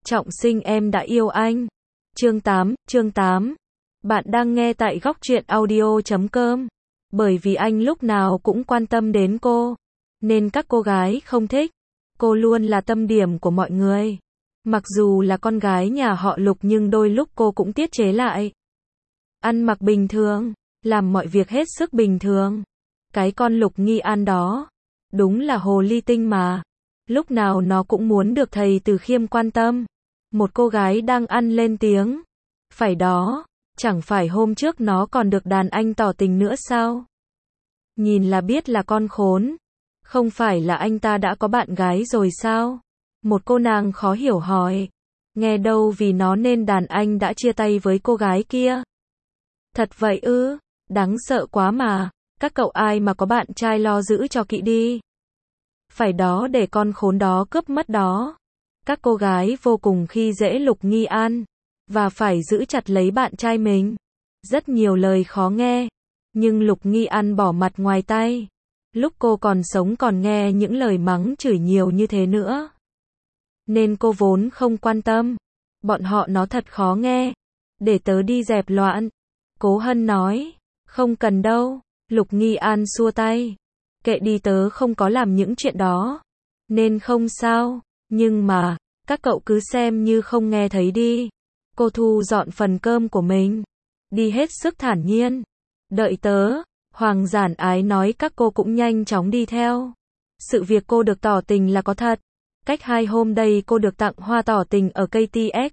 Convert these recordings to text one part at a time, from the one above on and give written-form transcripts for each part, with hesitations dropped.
Trọng sinh em đã yêu anh. Chương 8. Bạn đang nghe tại góc truyện audio.com. Bởi vì anh lúc nào cũng quan tâm đến cô, nên các cô gái không thích. Cô luôn là tâm điểm của mọi người. Mặc dù là con gái nhà họ Lục nhưng đôi lúc cô cũng tiết chế lại. Ăn mặc bình thường, làm mọi việc hết sức bình thường. Cái con Lục Nghi An đó, đúng là hồ ly tinh mà. Lúc nào nó cũng muốn được thầy Từ Khiêm quan tâm. Một cô gái đang ăn lên tiếng. Phải đó, chẳng phải hôm trước nó còn được đàn anh tỏ tình nữa sao? Nhìn là biết là con khốn. Không phải là anh ta đã có bạn gái rồi sao? Một cô nàng khó hiểu hỏi. Nghe đâu vì nó nên đàn anh đã chia tay với cô gái kia. Thật vậy ư? Đáng sợ quá mà. Các cậu ai mà có bạn trai lo giữ cho kỹ đi. Phải đó, để con khốn đó cướp mất đó. Các cô gái vô cùng khi dễ Lục Nghi An, và phải giữ chặt lấy bạn trai mình. Rất nhiều lời khó nghe, nhưng Lục Nghi An bỏ mặt ngoài tay. Lúc cô còn sống còn nghe những lời mắng chửi nhiều như thế nữa. Nên cô vốn không quan tâm. Bọn họ nó thật khó nghe. Để tớ đi dẹp loạn. Cố Hân nói. Không cần đâu. Lục Nghi An xua tay. Kệ đi, tớ không có làm những chuyện đó. Nên không sao. Nhưng mà, các cậu cứ xem như không nghe thấy đi. Cô thu dọn phần cơm của mình. Đi hết sức thản nhiên. Đợi tớ. Hoàng Giản Ái nói các cô cũng nhanh chóng đi theo. Sự việc cô được tỏ tình là có thật. Cách 2 hôm đây cô được tặng hoa tỏ tình ở KTX.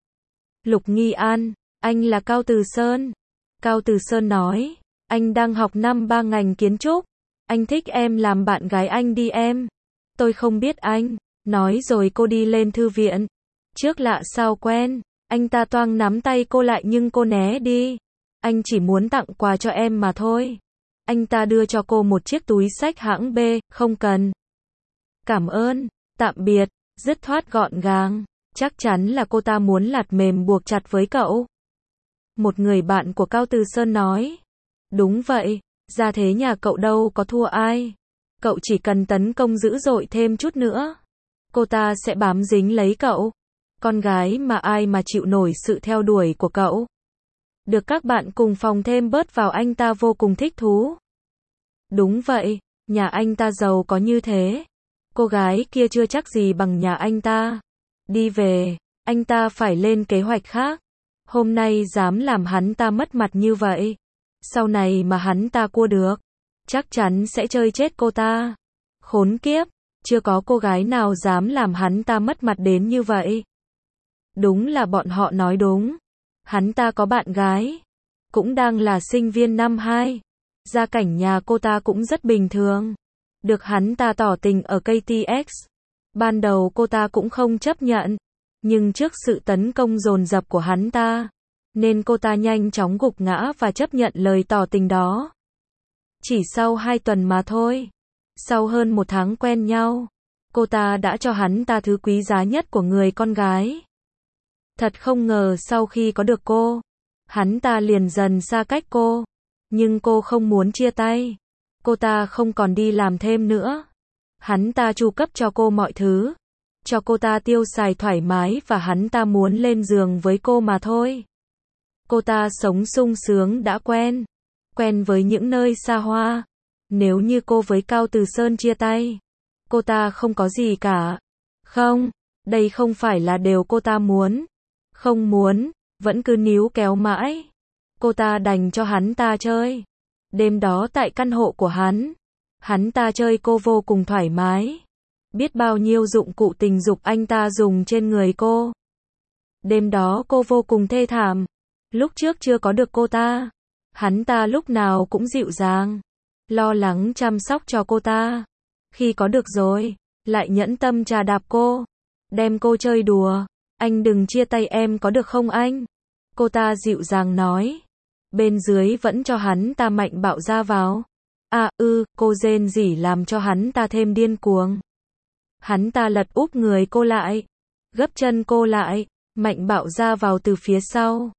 Lục Nghi An, anh là Cao Từ Sơn. Cao Từ Sơn nói, anh đang học năm 3 ngành kiến trúc. Anh thích em làm bạn gái anh đi em. Tôi không biết anh. Nói rồi cô đi lên thư viện. Trước lạ sao quen. Anh ta toang nắm tay cô lại nhưng cô né đi. Anh chỉ muốn tặng quà cho em mà thôi. Anh ta đưa cho cô một chiếc túi xách hãng B, không cần. Cảm ơn, tạm biệt, dứt khoát gọn gàng. Chắc chắn là cô ta muốn lạt mềm buộc chặt với cậu. Một người bạn của Cao Từ Sơn nói. Đúng vậy, ra thế nhà cậu đâu có thua ai. Cậu chỉ cần tấn công dữ dội thêm chút nữa. Cô ta sẽ bám dính lấy cậu. Con gái mà ai mà chịu nổi sự theo đuổi của cậu. Được các bạn cùng phòng thêm bớt vào anh ta vô cùng thích thú. Đúng vậy, nhà anh ta giàu có như thế. Cô gái kia chưa chắc gì bằng nhà anh ta. Đi về, anh ta phải lên kế hoạch khác. Hôm nay dám làm hắn ta mất mặt như vậy. Sau này mà hắn ta cua được, chắc chắn sẽ chơi chết cô ta. Khốn kiếp, chưa có cô gái nào dám làm hắn ta mất mặt đến như vậy. Đúng là bọn họ nói đúng. Hắn ta có bạn gái, cũng đang là sinh viên năm 2. Gia cảnh nhà cô ta cũng rất bình thường. Được hắn ta tỏ tình ở KTX. Ban đầu cô ta cũng không chấp nhận. Nhưng trước sự tấn công dồn dập của hắn ta, nên cô ta nhanh chóng gục ngã và chấp nhận lời tỏ tình đó. Chỉ sau 2 tuần mà thôi. Sau hơn 1 tháng quen nhau, cô ta đã cho hắn ta thứ quý giá nhất của người con gái. Thật không ngờ sau khi có được cô, hắn ta liền dần xa cách cô. Nhưng cô không muốn chia tay. Cô ta không còn đi làm thêm nữa. Hắn ta chu cấp cho cô mọi thứ. Cho cô ta tiêu xài thoải mái và hắn ta muốn lên giường với cô mà thôi. Cô ta sống sung sướng đã quen. Quen với những nơi xa hoa. Nếu như cô với Cao Từ Sơn chia tay, cô ta không có gì cả. Không, đây không phải là điều cô ta muốn. Không muốn, vẫn cứ níu kéo mãi. Cô ta đành cho hắn ta chơi. Đêm đó tại căn hộ của hắn ta chơi cô vô cùng thoải mái. Biết bao nhiêu dụng cụ tình dục anh ta dùng trên người cô. Đêm đó cô vô cùng thê thảm. Lúc trước chưa có được cô ta, hắn ta lúc nào cũng dịu dàng, lo lắng chăm sóc cho cô ta. Khi có được rồi, lại nhẫn tâm chà đạp cô, đem cô chơi đùa. Anh đừng chia tay em có được không anh? Cô ta dịu dàng nói. Bên dưới vẫn cho hắn ta mạnh bạo ra vào. Cô rên rỉ làm cho hắn ta thêm điên cuồng. Hắn ta lật úp người cô lại, gấp chân cô lại, mạnh bạo ra vào từ phía sau.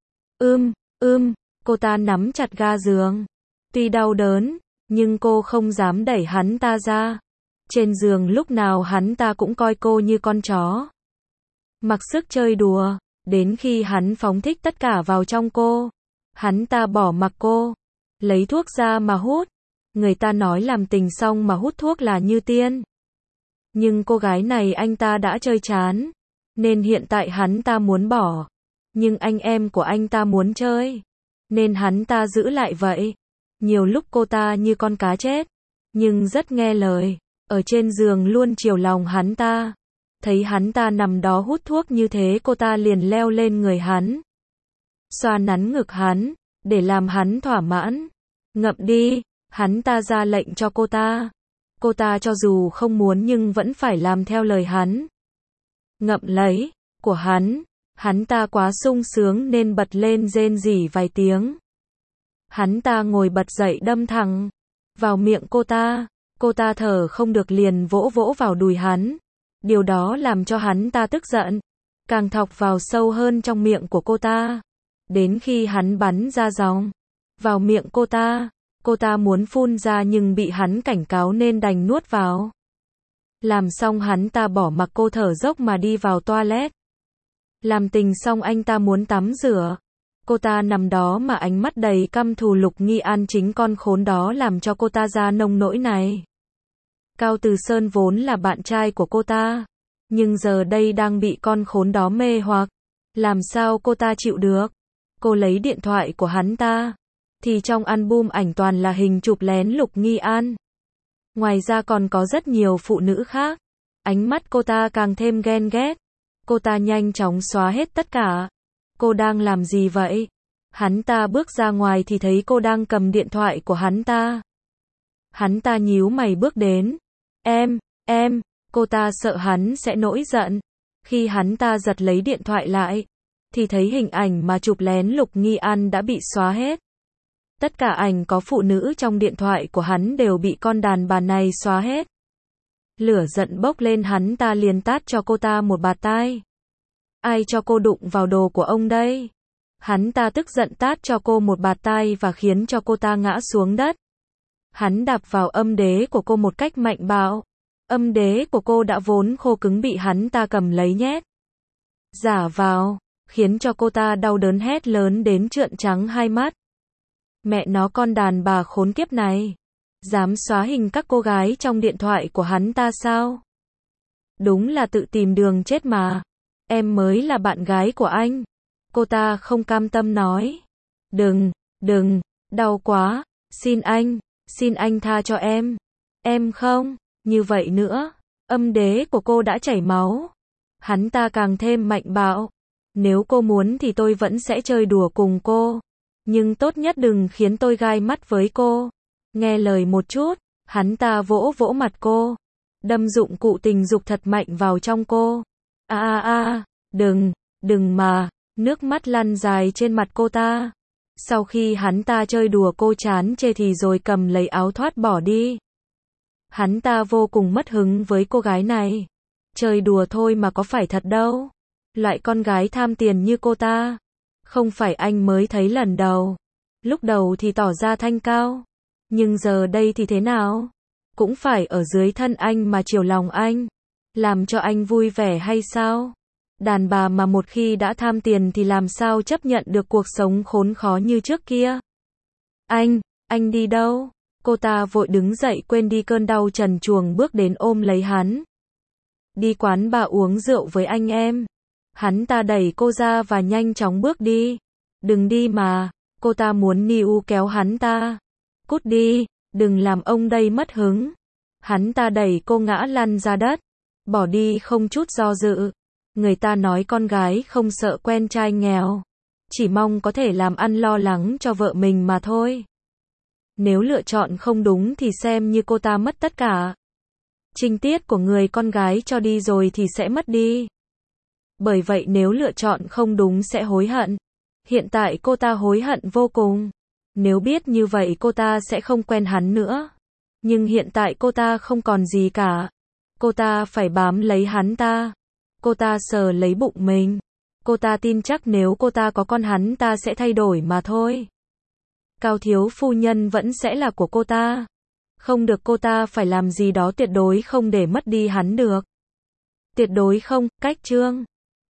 Cô ta nắm chặt ga giường. Tuy đau đớn, nhưng cô không dám đẩy hắn ta ra. Trên giường lúc nào hắn ta cũng coi cô như con chó. mặc sức chơi đùa, đến khi hắn phóng thích tất cả vào trong cô. Hắn ta bỏ mặc cô, lấy thuốc ra mà hút. Người ta nói làm tình xong mà hút thuốc là như tiên. Nhưng cô gái này anh ta đã chơi chán, nên hiện tại hắn ta muốn bỏ. Nhưng anh em của anh ta muốn chơi, nên hắn ta giữ lại vậy. Nhiều lúc cô ta như con cá chết, nhưng rất nghe lời, ở trên giường luôn chiều lòng hắn ta. Thấy hắn ta nằm đó hút thuốc như thế, cô ta liền leo lên người hắn, xoa nắn ngực hắn, để làm hắn thỏa mãn. Ngậm đi, hắn ta ra lệnh cho cô ta. Cô ta cho dù không muốn nhưng vẫn phải làm theo lời hắn. Ngậm lấy của hắn ta quá sung sướng nên bật lên rên rỉ vài tiếng. Hắn ta ngồi bật dậy đâm thẳng vào miệng cô ta thở không được liền vỗ vỗ vào đùi hắn. Điều đó làm cho hắn ta tức giận, càng thọc vào sâu hơn trong miệng của cô ta. Đến khi hắn bắn ra dòng vào miệng cô ta muốn phun ra nhưng bị hắn cảnh cáo nên đành nuốt vào. Làm xong hắn ta bỏ mặc cô thở dốc mà đi vào toilet. Làm tình xong anh ta muốn tắm rửa. Cô ta nằm đó mà ánh mắt đầy căm thù. Lục Nghi An chính con khốn đó làm cho cô ta ra nông nỗi này. Cao Từ Sơn vốn là bạn trai của cô ta, nhưng giờ đây đang bị con khốn đó mê hoặc. Làm sao cô ta chịu được? Cô lấy điện thoại của hắn ta, thì trong album ảnh toàn là hình chụp lén Lục Nghi An. Ngoài ra còn có rất nhiều phụ nữ khác. Ánh mắt cô ta càng thêm ghen ghét. Cô ta nhanh chóng xóa hết tất cả. Cô đang làm gì vậy? Hắn ta bước ra ngoài thì thấy cô đang cầm điện thoại của hắn ta. Hắn ta nhíu mày bước đến. Em, cô ta sợ hắn sẽ nổi giận. Khi hắn ta giật lấy điện thoại lại, thì thấy hình ảnh mà chụp lén Lục Nghi An đã bị xóa hết. Tất cả ảnh có phụ nữ trong điện thoại của hắn đều bị con đàn bà này xóa hết. Lửa giận bốc lên, hắn ta liền tát cho cô ta một bạt tai. Ai cho cô đụng vào đồ của ông đây? Hắn ta tức giận tát cho cô một bạt tai và khiến cho cô ta ngã xuống đất. Hắn đạp vào âm đế của cô một cách mạnh bạo. Âm đế của cô đã vốn khô cứng bị hắn ta cầm lấy nhét giả vào, khiến cho cô ta đau đớn hét lớn đến trợn trắng hai mắt. Mẹ nó, con đàn bà khốn kiếp này, dám xóa hình các cô gái trong điện thoại của hắn ta sao? Đúng là tự tìm đường chết mà. Em mới là bạn gái của anh. Cô ta không cam tâm nói. Đừng, đau quá, xin anh tha cho em. Em không, như vậy nữa. Âm đế của cô đã chảy máu. Hắn ta càng thêm mạnh bạo. Nếu cô muốn thì tôi vẫn sẽ chơi đùa cùng cô. Nhưng tốt nhất đừng khiến tôi gai mắt với cô. Nghe lời một chút, hắn ta vỗ vỗ mặt cô. Đâm dụng cụ tình dục thật mạnh vào trong cô. Đừng mà, nước mắt lăn dài trên mặt cô ta. Sau khi hắn ta chơi đùa cô chán chê thì rồi cầm lấy áo thoát bỏ đi. Hắn ta vô cùng mất hứng với cô gái này. Chơi đùa thôi mà có phải thật đâu. Loại con gái tham tiền như cô ta, không phải anh mới thấy lần đầu. Lúc đầu thì tỏ ra thanh cao, nhưng giờ đây thì thế nào? Cũng phải ở dưới thân anh mà chiều lòng anh, làm cho anh vui vẻ hay sao? Đàn bà mà một khi đã tham tiền thì làm sao chấp nhận được cuộc sống khốn khó như trước kia? Anh đi đâu? Cô ta vội đứng dậy quên đi cơn đau trần truồng bước đến ôm lấy hắn. Đi quán bà uống rượu với anh em. Hắn ta đẩy cô ra và nhanh chóng bước đi. Đừng đi mà, cô ta muốn níu kéo hắn ta. Cút đi, đừng làm ông đây mất hứng. Hắn ta đẩy cô ngã lăn ra đất, bỏ đi không chút do dự. Người ta nói con gái không sợ quen trai nghèo, chỉ mong có thể làm ăn lo lắng cho vợ mình mà thôi. Nếu lựa chọn không đúng thì xem như cô ta mất tất cả. Trinh tiết của người con gái cho đi rồi thì sẽ mất đi. Bởi vậy nếu lựa chọn không đúng sẽ hối hận. Hiện tại cô ta hối hận vô cùng. Nếu biết như vậy cô ta sẽ không quen hắn nữa. Nhưng hiện tại cô ta không còn gì cả. Cô ta phải bám lấy hắn ta. Cô ta sờ lấy bụng mình. Cô ta tin chắc nếu cô ta có con hắn ta sẽ thay đổi mà thôi. Cao thiếu phu nhân vẫn sẽ là của cô ta. Không được, cô ta phải làm gì đó tuyệt đối không để mất đi hắn được. Tuyệt đối không. Cách chương